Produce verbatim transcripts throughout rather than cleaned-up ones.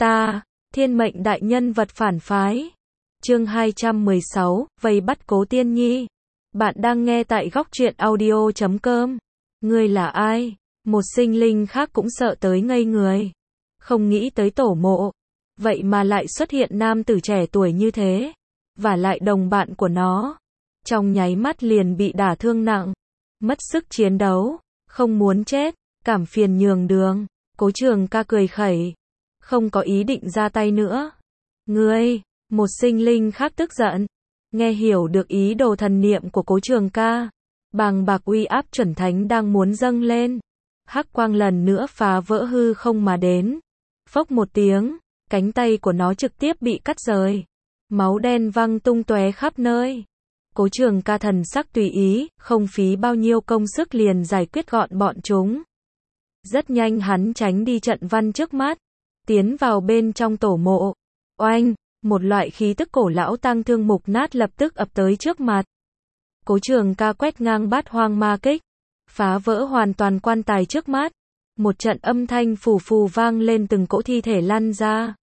Ta, thiên mệnh đại nhân vật phản phái. Chương hai trăm mười sáu, vây bắt Cố Tiên Nhi. Bạn đang nghe tại góc truyện audio chấm com. Ngươi là ai? Một sinh linh khác cũng sợ tới ngây người. Không nghĩ tới tổ mộ. Vậy mà lại xuất hiện nam tử trẻ tuổi như thế. Và lại đồng bạn của nó. Trong nháy mắt liền bị đả thương nặng. Mất sức chiến đấu. Không muốn chết. Cảm phiền nhường đường. Cố Trường Ca cười khẩy. Không có ý định ra tay nữa. Ngươi, một sinh linh khác tức giận. Nghe hiểu được ý đồ thần niệm của Cố Trường Ca. Bàng bạc uy áp chuẩn thánh đang muốn dâng lên. Hắc quang lần nữa phá vỡ hư không mà đến. Phốc một tiếng, cánh tay của nó trực tiếp bị cắt rời. Máu đen văng tung tóe khắp nơi. Cố Trường Ca thần sắc tùy ý, không phí bao nhiêu công sức liền giải quyết gọn bọn chúng. Rất nhanh hắn tránh đi trận văn trước mắt. Tiến vào bên trong tổ mộ. Oanh, một loại khí tức cổ lão tang thương mục nát lập tức ập tới trước mặt. Cố Trường Ca quét ngang bát hoang ma kích. Phá vỡ hoàn toàn quan tài trước mắt. Một trận âm thanh phù phù vang lên từng cỗ thi thể lăn ra.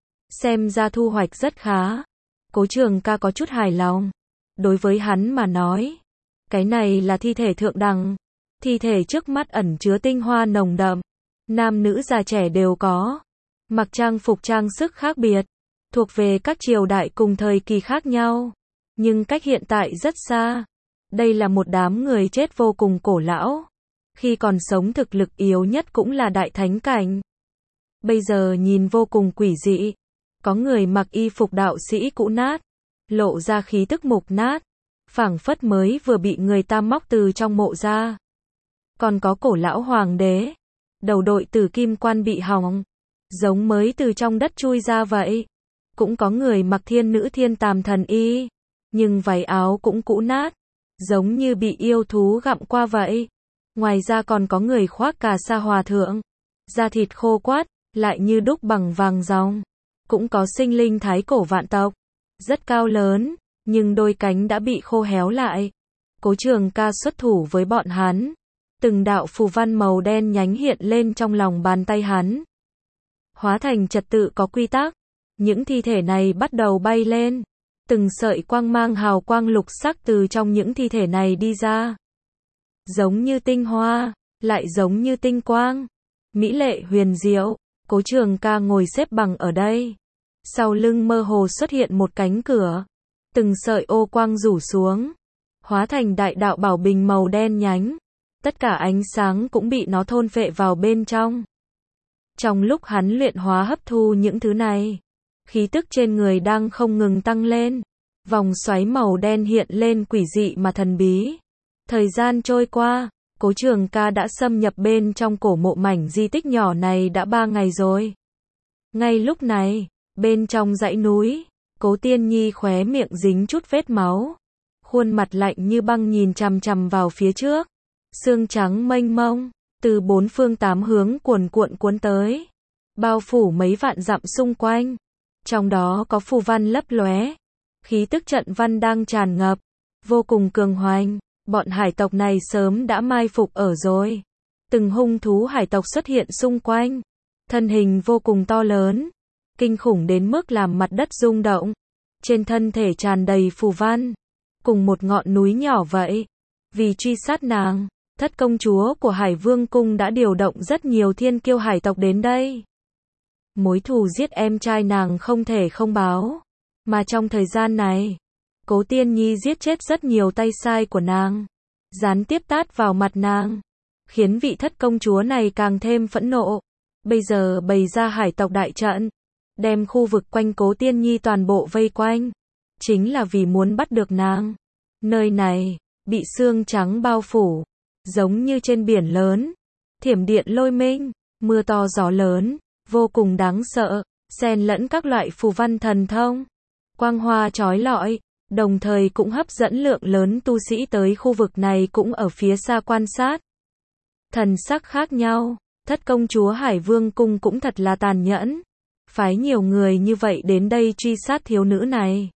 Xem ra thu hoạch rất khá. Cố Trường Ca có chút hài lòng. Đối với hắn mà nói. Cái này là thi thể thượng đẳng. Thi thể trước mắt ẩn chứa tinh hoa nồng đậm. Nam nữ già trẻ đều có. Mặc trang phục trang sức khác biệt. Thuộc về các triều đại cùng thời kỳ khác nhau. Nhưng cách hiện tại rất xa. Đây là một đám người chết vô cùng cổ lão. Khi còn sống thực lực yếu nhất cũng là đại thánh cảnh. Bây giờ nhìn vô cùng quỷ dị. Có người mặc y phục đạo sĩ cũ nát. Lộ ra khí tức mục nát. Phảng phất mới vừa bị người ta móc từ trong mộ ra. Còn có cổ lão hoàng đế. Đầu đội tử kim quan bị hỏng. Giống mới từ trong đất chui ra vậy. Cũng có người mặc thiên nữ thiên tàm thần y. Nhưng váy áo cũng cũ nát. Giống như bị yêu thú gặm qua vậy. Ngoài ra còn có người khoác cà sa hòa thượng. Da thịt khô quắt, lại như đúc bằng vàng ròng. Cũng có sinh linh thái cổ vạn tộc. Rất cao lớn, nhưng đôi cánh đã bị khô héo lại. Cố Trường Ca xuất thủ với bọn hắn. Từng đạo phù văn màu đen nhánh hiện lên trong lòng bàn tay hắn. Hóa thành trật tự có quy tắc. Những thi thể này bắt đầu bay lên. Từng sợi quang mang hào quang lục sắc từ trong những thi thể này đi ra. Giống như tinh hoa, lại giống như tinh quang. Mỹ lệ huyền diệu. Cố Trường Ca ngồi xếp bằng ở đây. Sau lưng mơ hồ xuất hiện một cánh cửa. Từng sợi ô quang rủ xuống. Hóa thành đại đạo bảo bình màu đen nhánh. Tất cả ánh sáng cũng bị nó thôn phệ vào bên trong. Trong lúc hắn luyện hóa hấp thu những thứ này, khí tức trên người đang không ngừng tăng lên. Vòng xoáy màu đen hiện lên quỷ dị mà thần bí. Thời gian trôi qua, Cố Trường Ca đã xâm nhập bên trong cổ mộ mảnh di tích nhỏ này đã ba ngày rồi. Ngay lúc này, bên trong dãy núi, Cố Tiên Nhi khóe miệng dính chút vết máu. Khuôn mặt lạnh như băng nhìn chằm chằm vào phía trước. Sương trắng mênh mông, từ bốn phương tám hướng cuồn cuộn cuốn tới. Bao phủ mấy vạn dặm xung quanh. Trong đó có phù văn lấp lóe. Khí tức trận văn đang tràn ngập. Vô cùng cường hoành. Bọn hải tộc này sớm đã mai phục ở rồi. Từng hung thú hải tộc xuất hiện xung quanh. Thân hình vô cùng to lớn. Kinh khủng đến mức làm mặt đất rung động. Trên thân thể tràn đầy phù văn. Cùng một ngọn núi nhỏ vậy. Vì truy sát nàng, thất công chúa của Hải Vương Cung đã điều động rất nhiều thiên kiêu hải tộc đến đây. Mối thù giết em trai nàng không thể không báo. Mà trong thời gian này, Cố Tiên Nhi giết chết rất nhiều tay sai của nàng. Gián tiếp tát vào mặt nàng. Khiến vị thất công chúa này càng thêm phẫn nộ. Bây giờ bày ra hải tộc đại trận. Đem khu vực quanh Cố Tiên Nhi toàn bộ vây quanh. Chính là vì muốn bắt được nàng. Nơi này bị sương trắng bao phủ. Giống như trên biển lớn. Thiểm điện lôi minh. Mưa to gió lớn. Vô cùng đáng sợ. Xen lẫn các loại phù văn thần thông. Quang hoa chói lọi. Đồng thời cũng hấp dẫn lượng lớn tu sĩ tới khu vực này cũng ở phía xa quan sát. Thần sắc khác nhau. Thất công chúa Hải Vương Cung cũng thật là tàn nhẫn. Phái nhiều người như vậy đến đây truy sát thiếu nữ này.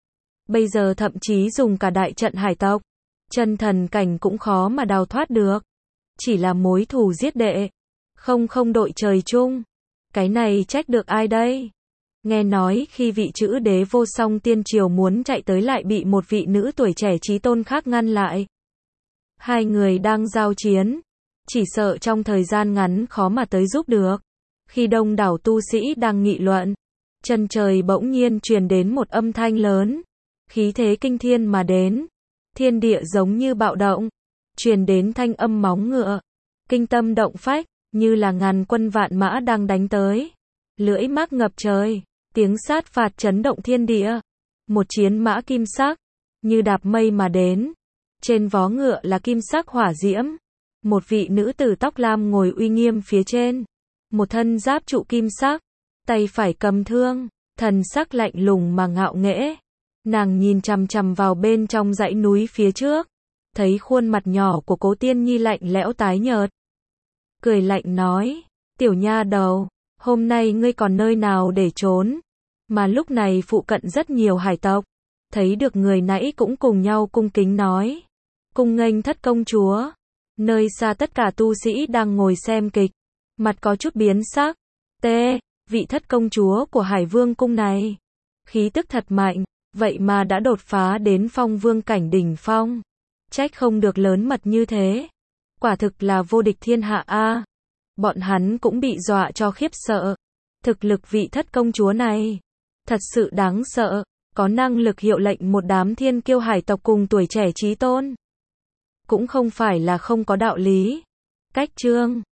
Bây giờ thậm chí dùng cả đại trận hải tộc. Chân thần cảnh cũng khó mà đào thoát được. Chỉ là mối thù giết đệ. Không không đội trời chung. Cái này trách được ai đây? Nghe nói khi vị chữ đế vô song tiên triều muốn chạy tới lại bị một vị nữ tuổi trẻ chí tôn khác ngăn lại. Hai người đang giao chiến, chỉ sợ trong thời gian ngắn khó mà tới giúp được. Khi đông đảo tu sĩ đang nghị luận, chân trời bỗng nhiên truyền đến một âm thanh lớn, khí thế kinh thiên mà đến, thiên địa giống như bạo động, truyền đến thanh âm móng ngựa, kinh tâm động phách, như là ngàn quân vạn mã đang đánh tới. Lưỡi mác ngập trời, tiếng sát phạt chấn động thiên địa. Một chiến mã kim sắc, như đạp mây mà đến. Trên vó ngựa là kim sắc hỏa diễm. Một vị nữ tử tóc lam ngồi uy nghiêm phía trên. Một thân giáp trụ kim sắc, tay phải cầm thương, thần sắc lạnh lùng mà ngạo nghễ. Nàng nhìn chằm chằm vào bên trong dãy núi phía trước, thấy khuôn mặt nhỏ của Cố Tiên Nhi lạnh lẽo tái nhợt. Cười lạnh nói, tiểu nha đầu, hôm nay ngươi còn nơi nào để trốn? Mà lúc này phụ cận rất nhiều hải tộc, thấy được người nãy cũng cùng nhau cung kính nói, cung nghênh thất công chúa. Nơi xa tất cả tu sĩ đang ngồi xem kịch, mặt có chút biến sắc. T, vị thất công chúa của Hải Vương cung này, khí tức thật mạnh, vậy mà đã đột phá đến phong vương cảnh đỉnh phong. Trách không được lớn mật như thế. Quả thực là vô địch thiên hạ a. Bọn hắn cũng bị dọa cho khiếp sợ. Thực lực vị thất công chúa này thật sự đáng sợ, có năng lực hiệu lệnh một đám thiên kiêu hải tộc cùng tuổi trẻ chí tôn. Cũng không phải là không có đạo lý. Cách chương